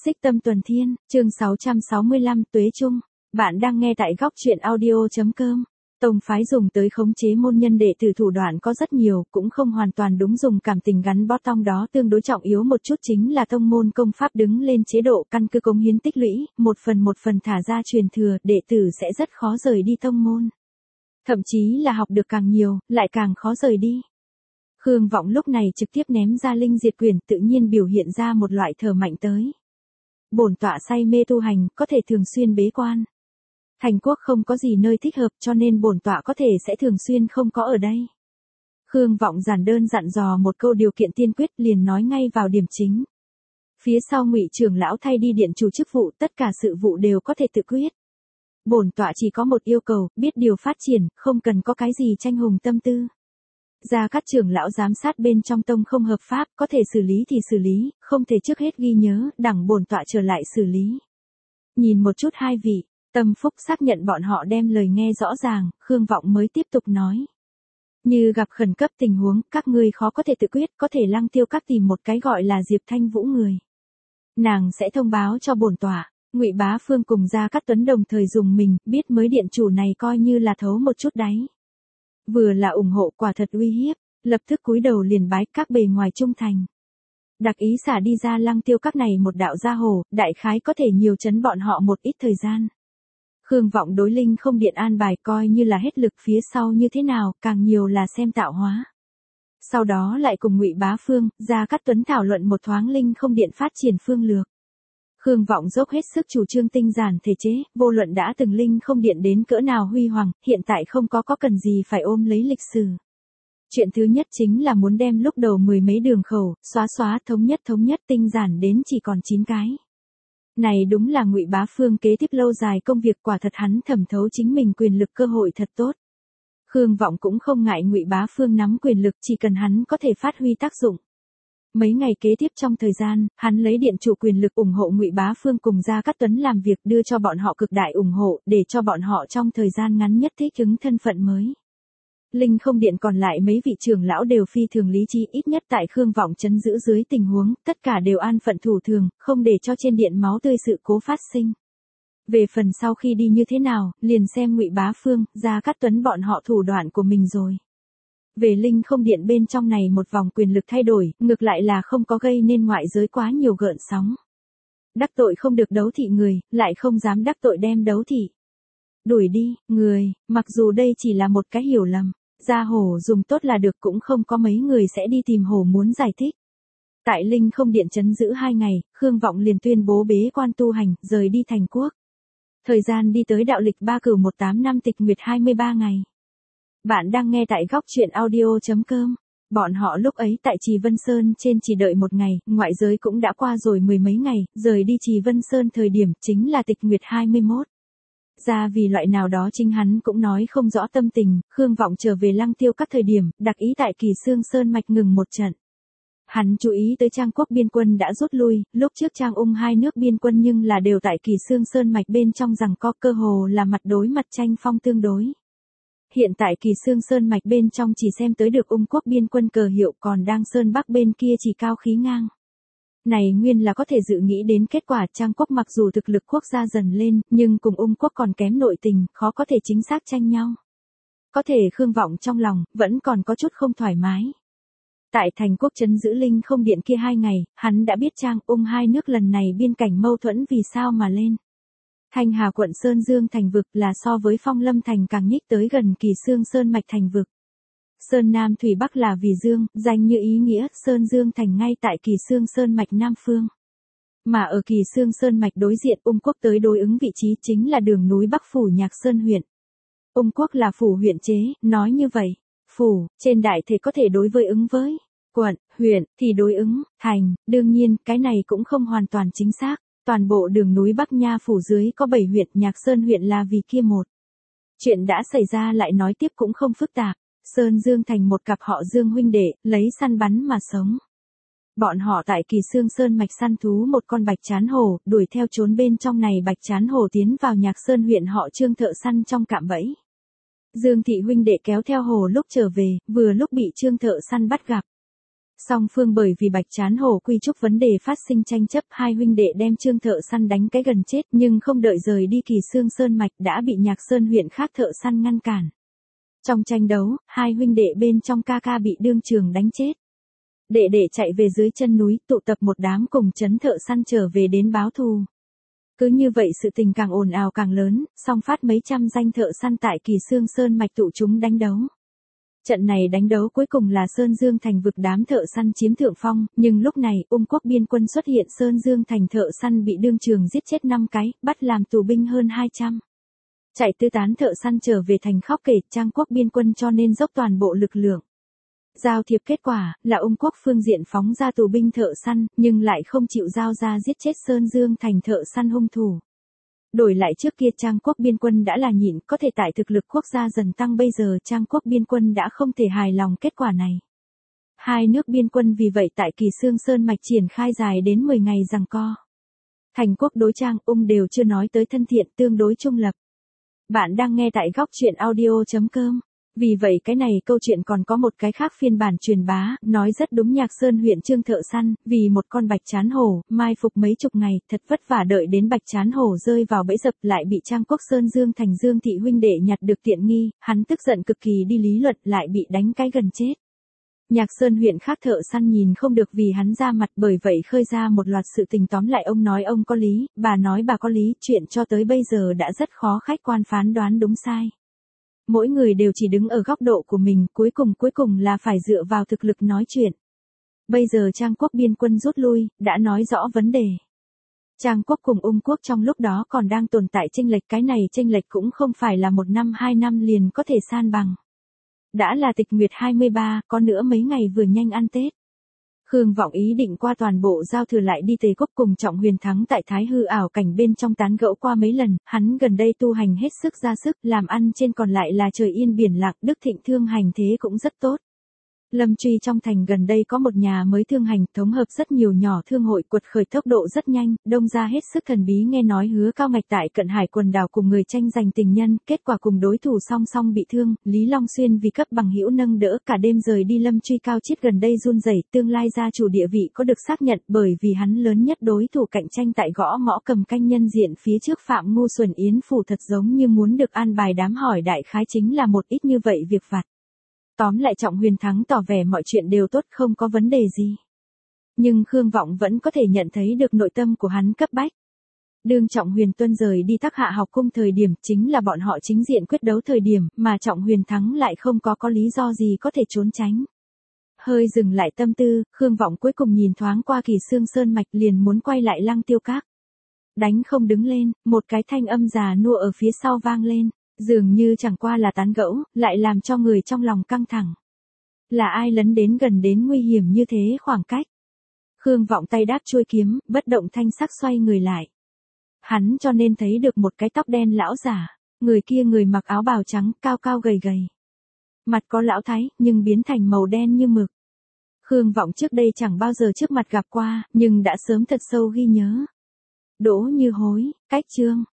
Xích Tâm Tuần Thiên, chương 665 Tuế Trung. Bạn đang nghe tại góc truyện audio.com. Tông phái dùng tới khống chế môn nhân đệ tử thủ đoạn có rất nhiều, cũng không hoàn toàn đúng, dùng cảm tình gắn bó, trong đó tương đối trọng yếu một chút chính là tông môn công pháp đứng lên chế độ căn cứ cống hiến tích lũy, một phần thả ra truyền thừa, đệ tử sẽ rất khó rời đi tông môn. Thậm chí là học được càng nhiều, lại càng khó rời đi. Khương Vọng lúc này trực tiếp ném ra linh diệt quyền, tự nhiên biểu hiện ra một loại thở mạnh tới. Bổn tọa say mê tu hành, có thể thường xuyên bế quan. Thành quốc không có gì nơi thích hợp, cho nên bổn tọa có thể sẽ thường xuyên không có ở đây. Khương Vọng giản đơn dặn dò một câu điều kiện tiên quyết, liền nói ngay vào điểm chính. Phía sau Ngụy trưởng lão thay đi điện chủ chức vụ, tất cả sự vụ đều có thể tự quyết. Bổn tọa chỉ có một yêu cầu, biết điều phát triển, không cần có cái gì tranh hùng tâm tư. Gia Cát trưởng lão giám sát bên trong tông không hợp pháp, có thể xử lý thì xử lý, không thể trước hết ghi nhớ, đẳng bổn tọa trở lại xử lý. Nhìn một chút hai vị, Tâm Phúc xác nhận bọn họ đem lời nghe rõ ràng, Khương Vọng mới tiếp tục nói. Như gặp khẩn cấp tình huống, các ngươi khó có thể tự quyết, có thể Lăng Tiêu các tìm một cái gọi là Diệp Thanh Vũ người. Nàng sẽ thông báo cho bổn tọa. Ngụy Bá Phương cùng Gia Cát Tuấn đồng thời dùng mình, biết mới điện chủ này coi như là thấu một chút đáy. Vừa là ủng hộ, quả thật uy hiếp, lập tức cúi đầu liền bái, các bề ngoài trung thành. Đặc ý xả đi ra Lăng Tiêu các này một đạo gia hồ, đại khái có thể nhiều chấn bọn họ một ít thời gian. Khương Vọng đối linh không điện an bài coi như là hết lực, phía sau như thế nào, càng nhiều là xem tạo hóa. Sau đó lại cùng Ngụy Bá Phương, Gia Cát Tuấn thảo luận một thoáng linh không điện phát triển phương lược. Khương Vọng dốc hết sức chủ trương tinh giản thể chế, vô luận đã từng linh không điện đến cỡ nào huy hoàng, hiện tại không có cần gì phải ôm lấy lịch sử. Chuyện thứ nhất chính là muốn đem lúc đầu 10 mấy đường khẩu, xóa thống nhất tinh giản đến chỉ còn 9 cái. Này đúng là Ngụy Bá Phương kế tiếp lâu dài công việc, quả thật hắn thẩm thấu chính mình quyền lực cơ hội thật tốt. Khương Vọng cũng không ngại Ngụy Bá Phương nắm quyền lực, chỉ cần hắn có thể phát huy tác dụng. Mấy ngày kế tiếp trong thời gian, hắn lấy điện chủ quyền lực ủng hộ Ngụy Bá Phương cùng Gia Cát Tuấn làm việc, đưa cho bọn họ cực đại ủng hộ, để cho bọn họ trong thời gian ngắn nhất thích ứng thân phận mới. Linh không điện còn lại mấy vị trưởng lão đều phi thường lý trí, ít nhất tại Khương Vọng trấn giữ dưới tình huống, tất cả đều an phận thủ thường, không để cho trên điện máu tươi sự cố phát sinh. Về phần sau khi đi như thế nào, liền xem Ngụy Bá Phương, Gia Cát Tuấn bọn họ thủ đoạn của mình rồi. Về linh không điện bên trong này một vòng quyền lực thay đổi, ngược lại là không có gây nên ngoại giới quá nhiều gợn sóng. Đắc tội không được đấu thị người, lại không dám đắc tội đem đấu thị. Đuổi đi, người, mặc dù đây chỉ là một cái hiểu lầm, ra hổ dùng tốt là được, cũng không có mấy người sẽ đi tìm hổ muốn giải thích. Tại linh không điện trấn giữ 2 ngày, Khương Vọng liền tuyên bố bế quan tu hành, rời đi thành quốc. Thời gian đi tới đạo lịch 3 Cửu 18 năm Tịch Nguyệt 23 ngày. Bạn đang nghe tại góc truyện audio.com. Bọn họ lúc ấy tại Trì Vân Sơn trên chỉ đợi một ngày, ngoại giới cũng đã qua rồi 10 mấy ngày, rời đi Trì Vân Sơn thời điểm chính là Tịch Nguyệt 21. Ra vì loại nào đó chính hắn cũng nói không rõ tâm tình, Khương Vọng trở về Lăng Tiêu các thời điểm, đặc ý tại Kỳ Xương Sơn mạch ngừng một trận. Hắn chú ý tới Trang quốc biên quân đã rút lui, lúc trước Trang Ung hai nước biên quân nhưng là đều tại Kỳ Xương Sơn mạch bên trong giằng co, cơ hồ là mặt đối mặt tranh phong tương đối. Hiện tại Kỳ Xương Sơn mạch bên trong chỉ xem tới được Ung quốc biên quân cờ hiệu, còn đang Sơn Bắc bên kia chỉ cao khí ngang. Này nguyên là có thể dự nghĩ đến kết quả, Trang quốc mặc dù thực lực quốc gia dần lên, nhưng cùng Ung quốc còn kém nội tình, khó có thể chính xác tranh nhau. Có thể Khương Vọng trong lòng, vẫn còn có chút không thoải mái. Tại thành quốc trấn giữ linh không điện kia 2 ngày, hắn đã biết Trang Ung hai nước lần này biên cảnh mâu thuẫn vì sao mà lên. Thanh Hà quận Sơn Dương thành vực là so với Phong Lâm thành càng nhích tới gần Kỳ Xương Sơn mạch thành vực. Sơn Nam Thủy Bắc là vì Dương, danh như ý nghĩa, Sơn Dương thành ngay tại Kỳ Xương Sơn mạch Nam phương. Mà ở Kỳ Xương Sơn mạch đối diện Ung quốc tới đối ứng vị trí chính là đường núi Bắc phủ Nhạc Sơn huyện. Ung quốc là phủ huyện chế, nói như vậy, phủ, trên đại thể có thể đối với ứng với quận, huyện, thì đối ứng, thành, đương nhiên, cái này cũng không hoàn toàn chính xác. Toàn bộ đường núi Bắc Nha phủ dưới có 7 huyện, Nhạc Sơn huyện là vì kia một. Chuyện đã xảy ra lại nói tiếp cũng không phức tạp. Sơn Dương thành một cặp họ Dương huynh đệ, lấy săn bắn mà sống. Bọn họ tại Kỳ Xương Sơn mạch săn thú một con bạch chán hổ, đuổi theo trốn bên trong này bạch chán hổ tiến vào Nhạc Sơn huyện họ Trương thợ săn trong cạm bẫy. Dương thị huynh đệ kéo theo hổ lúc trở về, vừa lúc bị Trương thợ săn bắt gặp. Song phương bởi vì Bạch Trán Hổ quy trúc vấn đề phát sinh tranh chấp, hai huynh đệ đem Trương thợ săn đánh cái gần chết, nhưng không đợi rời đi Kỳ Xương Sơn mạch đã bị Nhạc Sơn huyện khác thợ săn ngăn cản. Trong tranh đấu, hai huynh đệ bên trong ca ca bị đương trường đánh chết. Đệ đệ chạy về dưới chân núi, tụ tập một đám cùng trấn thợ săn trở về đến báo thù. Cứ như vậy sự tình càng ồn ào càng lớn, song phát mấy trăm danh thợ săn tại Kỳ Xương Sơn mạch tụ chúng đánh đấu. Trận này đánh đấu cuối cùng là Sơn Dương Thành vực đám thợ săn chiếm thượng phong, nhưng lúc này Quốc biên quân xuất hiện, Sơn Dương Thành thợ săn bị đương trường giết chết 5 cái, bắt làm tù binh hơn 200. Chạy tứ tán thợ săn trở về thành khóc kể, Trang Quốc biên quân cho nên dốc toàn bộ lực lượng. Giao thiệp kết quả là Quốc phương diện phóng ra tù binh thợ săn, nhưng lại không chịu giao ra giết chết Sơn Dương Thành thợ săn hung thủ. Đổi lại trước kia Trang Quốc biên quân đã là nhịn, có thể tại thực lực quốc gia dần tăng, bây giờ Trang Quốc biên quân đã không thể hài lòng kết quả này. Hai nước biên quân vì vậy tại Kỳ Xương Sơn mạch triển khai dài đến 10 ngày giằng co. Thành Quốc đối Trang, đều chưa nói tới thân thiện, tương đối trung lập. Bạn đang nghe tại góc truyện audio.com. Vì vậy cái này câu chuyện còn có một cái khác phiên bản truyền bá, nói rất đúng. Nhạc Sơn huyện Trương thợ săn, vì một con Bạch Trán Hổ, mai phục mấy chục ngày, thật vất vả đợi đến Bạch Trán Hổ rơi vào bẫy dập, lại bị Trang Quốc Sơn Dương Thành Dương thị huynh đệ nhặt được tiện nghi, hắn tức giận cực kỳ đi lý luận, lại bị đánh cái gần chết. Nhạc Sơn huyện khác thợ săn nhìn không được vì hắn ra mặt, bởi vậy khơi ra một loạt sự tình, tóm lại ông nói ông có lý, bà nói bà có lý, chuyện cho tới bây giờ đã rất khó khách quan phán đoán đúng sai. Mỗi người đều chỉ đứng ở góc độ của mình, cuối cùng là phải dựa vào thực lực nói chuyện. Bây giờ Trang Quốc biên quân rút lui, đã nói rõ vấn đề. Trang Quốc cùng Quốc trong lúc đó còn đang tồn tại chênh lệch, cái này chênh lệch cũng không phải là 1 năm 2 năm liền có thể san bằng. Đã là Tịch Nguyệt 23, có nữa mấy ngày vừa nhanh ăn Tết. Khương Vọng ý định qua toàn bộ giao thừa lại đi Tề Quốc cùng Trọng Huyền Thắng tại Thái Hư ảo cảnh bên trong tán gẫu qua mấy lần, hắn gần đây tu hành hết sức ra sức, làm ăn trên còn lại là trời yên biển lạc, đức thịnh thương hành thế cũng rất tốt. Lâm Truy trong thành gần đây có một nhà mới thương hành, thống hợp rất nhiều nhỏ thương hội, quật khởi tốc độ rất nhanh, đông ra hết sức thần bí, nghe nói Hứa Cao Mạch tại Cận Hải quần đảo cùng người tranh giành tình nhân, kết quả cùng đối thủ song song bị thương, Lý Long Xuyên vì cấp bằng hữu nâng đỡ, cả đêm rời đi. Lâm Truy cao chiết gần đây run rẩy, tương lai gia chủ địa vị có được xác nhận, bởi vì hắn lớn nhất đối thủ cạnh tranh tại gõ mõ cầm canh nhân diện phía trước Phạm Ngu Xuẩn Yến phủ thật giống như muốn được an bài, đám hỏi đại khái chính là một ít như vậy việc vặt. Tóm lại Trọng Huyền Thắng tỏ vẻ mọi chuyện đều tốt, không có vấn đề gì. Nhưng Khương Vọng vẫn có thể nhận thấy được nội tâm của hắn cấp bách. Đương Trọng Huyền Tuân rời đi Tắc Hạ học cung thời điểm, chính là bọn họ chính diện quyết đấu thời điểm, mà Trọng Huyền Thắng lại không có lý do gì có thể trốn tránh. Hơi dừng lại tâm tư, Khương Vọng cuối cùng nhìn thoáng qua Kỳ Xương Sơn mạch, liền muốn quay lại Lăng Tiêu Các. Đánh không đứng lên, một cái thanh âm già nua ở phía sau vang lên. Dường như chẳng qua là tán gẫu, lại làm cho người trong lòng căng thẳng. Là ai lấn đến gần đến nguy hiểm như thế khoảng cách? Khương Vọng tay đáp chuôi kiếm, bất động thanh sắc xoay người lại. Hắn cho nên thấy được một cái tóc đen lão giả, người kia người mặc áo bào trắng, cao cao gầy gầy. Mặt có lão thái, nhưng biến thành màu đen như mực. Khương Vọng trước đây chẳng bao giờ trước mặt gặp qua, nhưng đã sớm thật sâu ghi nhớ. Đỗ Như Hối, cách chương.